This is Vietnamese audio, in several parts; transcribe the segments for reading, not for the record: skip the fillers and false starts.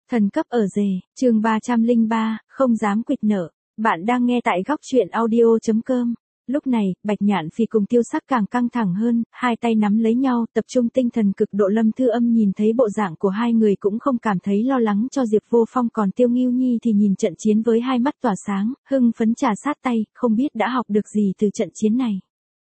Thần cấp ở rể, chương 303, không dám quỵt nợ. Bạn đang nghe tại góc truyện audio.com. Lúc này, Bạch Nhạn Phỉ cùng Tiêu Sắc càng căng thẳng hơn, hai tay nắm lấy nhau, tập trung tinh thần cực độ. Lâm Thư Âm nhìn thấy bộ dạng của hai người cũng không cảm thấy lo lắng cho Diệp Vô Phong, còn Tiêu Ngưu Nhi thì nhìn trận chiến với hai mắt tỏa sáng, hưng phấn trà sát tay, không biết đã học được gì từ trận chiến này.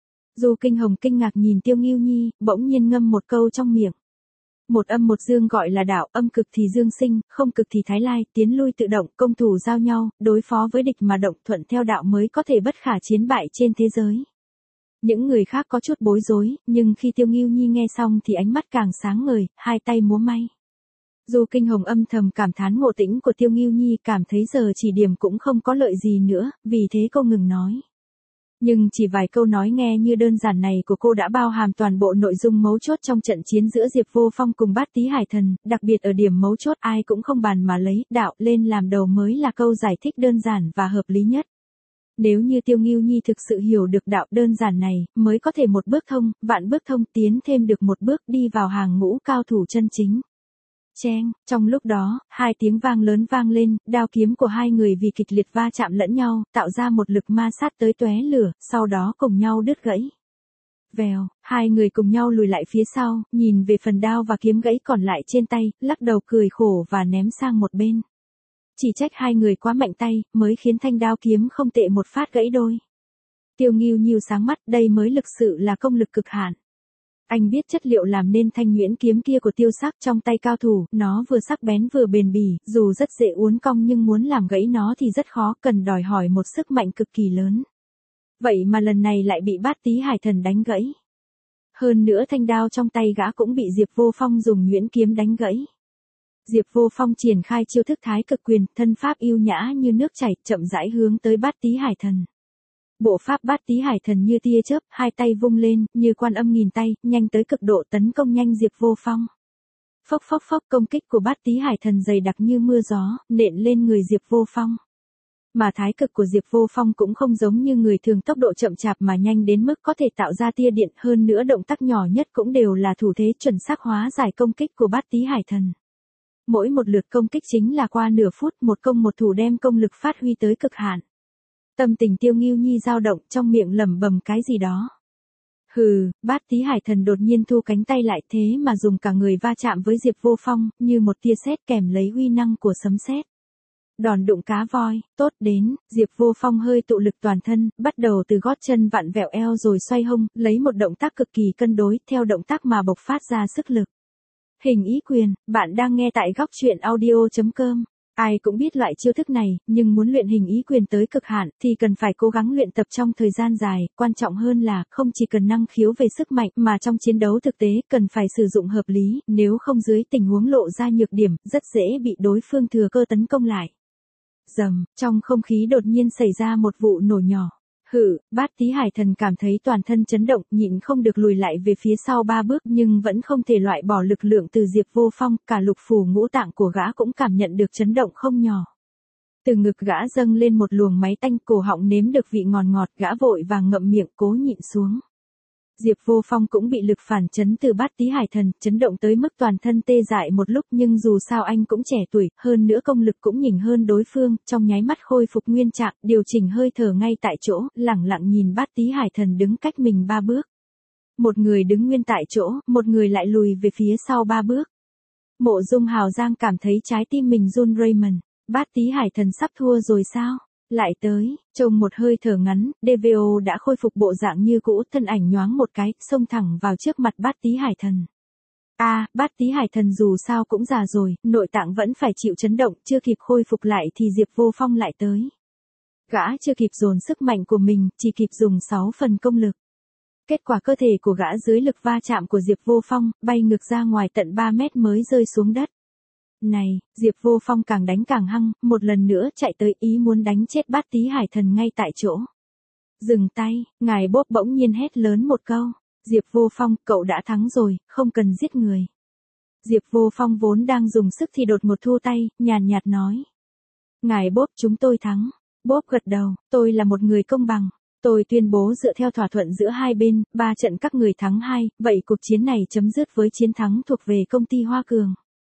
Du Kinh Hồng kinh ngạc nhìn Tiêu Ngưu Nhi, bỗng nhiên ngâm một câu trong miệng. Một âm một dương gọi là đạo, âm cực thì dương sinh, không cực thì thái lai, tiến lui tự động, công thủ giao nhau, đối phó với địch mà động thuận theo đạo mới có thể bất khả chiến bại trên thế giới. Những người khác có chút bối rối, nhưng khi Tiêu Ngưu Nhi nghe xong thì ánh mắt càng sáng ngời, hai tay múa may. Du Kinh Hồng âm thầm cảm thán ngộ tĩnh của Tiêu Ngưu Nhi, cảm thấy giờ chỉ điểm cũng không có lợi gì nữa, vì thế cô ngừng nói. Nhưng chỉ vài câu nói nghe như đơn giản này của cô đã bao hàm toàn bộ nội dung mấu chốt trong trận chiến giữa Diệp Vô Phong cùng Bát Tý Hải Thần, đặc biệt ở điểm mấu chốt ai cũng không bàn mà lấy đạo lên làm đầu mới là câu giải thích đơn giản và hợp lý nhất. Nếu như Tiêu Ngưu Nhi thực sự hiểu được đạo đơn giản này, mới có thể một bước thông, vạn bước thông, tiến thêm được một bước đi vào hàng ngũ cao thủ chân chính. Cheng, trong lúc đó, hai tiếng vang lớn vang lên, đao kiếm của hai người vì kịch liệt va chạm lẫn nhau, tạo ra một lực ma sát tới tóe lửa, sau đó cùng nhau đứt gãy. Vèo, hai người cùng nhau lùi lại phía sau, nhìn về phần đao và kiếm gãy còn lại trên tay, lắc đầu cười khổ và ném sang một bên. Chỉ trách hai người quá mạnh tay, mới khiến thanh đao kiếm không tệ một phát gãy đôi. Tiêu Ngưu Nhi sáng mắt, đây mới thực sự là công lực cực hạn. Anh biết chất liệu làm nên thanh nhuyễn kiếm kia của Tiêu Sắc trong tay cao thủ, nó vừa sắc bén vừa bền bỉ, dù rất dễ uốn cong nhưng muốn làm gãy nó thì rất khó, cần đòi hỏi một sức mạnh cực kỳ lớn. Vậy mà lần này lại bị Bát Tý Hải Thần đánh gãy. Hơn nữa thanh đao trong tay gã cũng bị Diệp Vô Phong dùng nhuyễn kiếm đánh gãy. Diệp Vô Phong triển khai chiêu thức Thái Cực Quyền, thân pháp yêu nhã như nước chảy, chậm rãi hướng tới Bát Tý Hải Thần. Bộ pháp Bát Tý Hải Thần như tia chớp, hai tay vung lên, như Quan Âm nghìn tay, nhanh tới cực độ tấn công nhanh Diệp Vô Phong. Phốc phốc phốc, công kích của Bát Tý Hải Thần dày đặc như mưa gió, nện lên người Diệp Vô Phong. Mà thái cực của Diệp Vô Phong cũng không giống như người thường tốc độ chậm chạp mà nhanh đến mức có thể tạo ra tia điện, hơn nữa động tác nhỏ nhất cũng đều là thủ thế chuẩn xác hóa giải công kích của Bát Tý Hải Thần. Mỗi một lượt công kích chính là qua nửa phút, một công một thủ đem công lực phát huy tới cực hạn. Tâm tình Tiêu Ngưu Nhi dao động, trong miệng lẩm bẩm cái gì đó. Hừ, Bát Tý Hải Thần đột nhiên thu cánh tay lại, thế mà dùng cả người va chạm với Diệp Vô Phong, như một tia sét kèm lấy uy năng của sấm sét. Đòn đụng cá voi, tốt đến, Diệp Vô Phong hơi tụ lực toàn thân, bắt đầu từ gót chân vặn vẹo eo rồi xoay hông, lấy một động tác cực kỳ cân đối, theo động tác mà bộc phát ra sức lực. Hình ý quyền, bạn đang nghe tại góc truyện audio.com. Ai cũng biết loại chiêu thức này, nhưng muốn luyện hình ý quyền tới cực hạn thì cần phải cố gắng luyện tập trong thời gian dài, quan trọng hơn là không chỉ cần năng khiếu về sức mạnh mà trong chiến đấu thực tế cần phải sử dụng hợp lý, nếu không dưới tình huống lộ ra nhược điểm, rất dễ bị đối phương thừa cơ tấn công lại. Rầm, trong không khí đột nhiên xảy ra một vụ nổ nhỏ. Bát Tý Hải Thần cảm thấy toàn thân chấn động, nhịn không được lùi lại về phía sau 3 bước nhưng vẫn không thể loại bỏ lực lượng từ Diệp Vô Phong, cả lục phủ ngũ tạng của gã cũng cảm nhận được chấn động không nhỏ. Từ ngực gã dâng lên một luồng máy tanh, cổ họng nếm được vị ngọt ngọt, gã vội vàng ngậm miệng cố nhịn xuống. Diệp Vô Phong cũng bị lực phản chấn từ Bát Tý Hải Thần, chấn động tới mức toàn thân tê dại một lúc, nhưng dù sao anh cũng trẻ tuổi, hơn nữa công lực cũng nhỉnh hơn đối phương, trong nháy mắt khôi phục nguyên trạng, điều chỉnh hơi thở ngay tại chỗ, lẳng lặng nhìn Bát Tý Hải Thần đứng cách mình 3 bước. Một người đứng nguyên tại chỗ, một người lại lùi về phía sau 3 bước. Mộ Dung Hào Giang cảm thấy trái tim mình run rẩy. Bát Tý Hải Thần sắp thua rồi sao? Lại tới, trong một hơi thở ngắn, DVO đã khôi phục bộ dạng như cũ, thân ảnh nhoáng một cái, xông thẳng vào trước mặt Bát Tý Hải Thần. Bát Tý Hải Thần dù sao cũng già rồi, nội tạng vẫn phải chịu chấn động, chưa kịp khôi phục lại thì Diệp Vô Phong lại tới. Gã chưa kịp dồn sức mạnh của mình, chỉ kịp dùng 6 phần công lực. Kết quả cơ thể của gã dưới lực va chạm của Diệp Vô Phong, bay ngược ra ngoài tận 3 mét mới rơi xuống đất. Này, Diệp Vô Phong càng đánh càng hăng, một lần nữa chạy tới ý muốn đánh chết Bát Tý Hải Thần ngay tại chỗ. Dừng tay, ngài Bốp bỗng nhiên hét lớn một câu. Diệp Vô Phong, cậu đã thắng rồi, không cần giết người. Diệp Vô Phong vốn đang dùng sức thì đột ngột thu tay, nhàn nhạt nói. Ngài Bốp, chúng tôi thắng. Bốp gật đầu, tôi là một người công bằng. Tôi tuyên bố dựa theo thỏa thuận giữa hai bên, 3 trận các người thắng 2, vậy cuộc chiến này chấm dứt với chiến thắng thuộc về công ty Hoa Cường.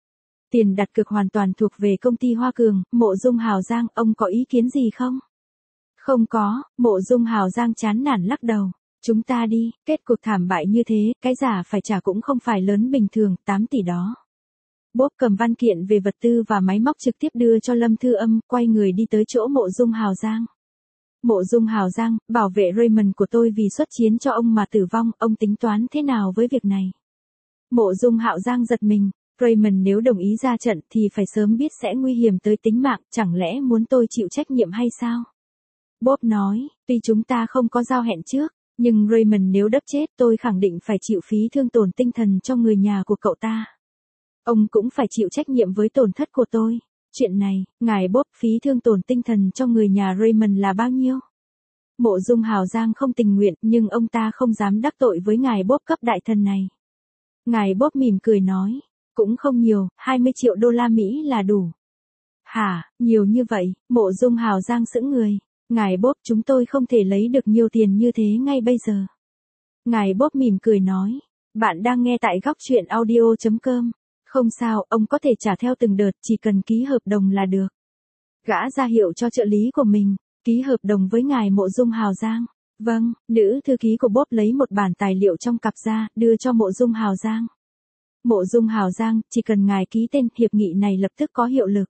Tiền đặt cược hoàn toàn thuộc về công ty Hoa Cường, Mộ Dung Hào Giang, ông có ý kiến gì không? Không có, Mộ Dung Hào Giang chán nản lắc đầu. Chúng ta đi, kết cục thảm bại như thế, cái giả phải trả cũng không phải lớn bình thường, 8 tỷ đó. Bob cầm văn kiện về vật tư và máy móc trực tiếp đưa cho Lâm Thư Âm, quay người đi tới chỗ Mộ Dung Hào Giang. Mộ Dung Hào Giang, bảo vệ Raymond của tôi vì xuất chiến cho ông mà tử vong, ông tính toán thế nào với việc này? Mộ Dung Hạo Giang giật mình, Raymond nếu đồng ý ra trận thì phải sớm biết sẽ nguy hiểm tới tính mạng, chẳng lẽ muốn tôi chịu trách nhiệm hay sao? Bob nói, tuy chúng ta không có giao hẹn trước, nhưng Raymond nếu đập chết tôi khẳng định phải chịu phí thương tổn tinh thần cho người nhà của cậu ta. Ông cũng phải chịu trách nhiệm với tổn thất của tôi. Chuyện này, ngài Bob, phí thương tổn tinh thần cho người nhà Raymond là bao nhiêu? Mộ Dung Hào Giang không tình nguyện, nhưng ông ta không dám đắc tội với ngài Bob cấp đại thần này. Ngài Bob mỉm cười nói, cũng không nhiều, 20 triệu đô la Mỹ là đủ. Hả, nhiều như vậy? Mộ Dung Hào Giang sững người. Ngài Bob, chúng tôi không thể lấy được nhiều tiền như thế ngay bây giờ. Ngài Bob mỉm cười nói, bạn đang nghe tại góc truyện audio.com. Không sao, ông có thể trả theo từng đợt, chỉ cần ký hợp đồng là được. Gã ra hiệu cho trợ lý của mình, ký hợp đồng với ngài Mộ Dung Hào Giang. Vâng, nữ thư ký của Bob lấy một bản tài liệu trong cặp ra, đưa cho Mộ Dung Hào Giang. Mộ Dung Hào Giang, chỉ cần ngài ký tên, hiệp nghị này lập tức có hiệu lực.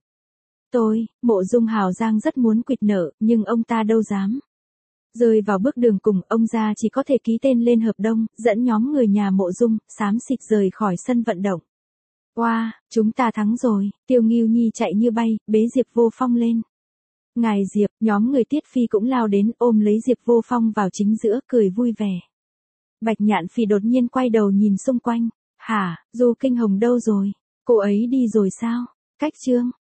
Mộ Dung Hào Giang rất muốn quỵt nợ, nhưng ông ta đâu dám. Rơi vào bước đường cùng, ông già chỉ có thể ký tên lên hợp đồng, dẫn nhóm người nhà Mộ Dung, xám xịt rời khỏi sân vận động. Wow, chúng ta thắng rồi, Tiêu Ngưu Nhi chạy như bay, bế Diệp Vô Phong lên. Ngài Diệp, nhóm người Tiết Phi cũng lao đến, ôm lấy Diệp Vô Phong vào chính giữa, cười vui vẻ. Bạch Nhạn Phỉ đột nhiên quay đầu nhìn xung quanh. Hả, Du Kinh Hồng đâu rồi? Cô ấy đi rồi sao? Cách chương.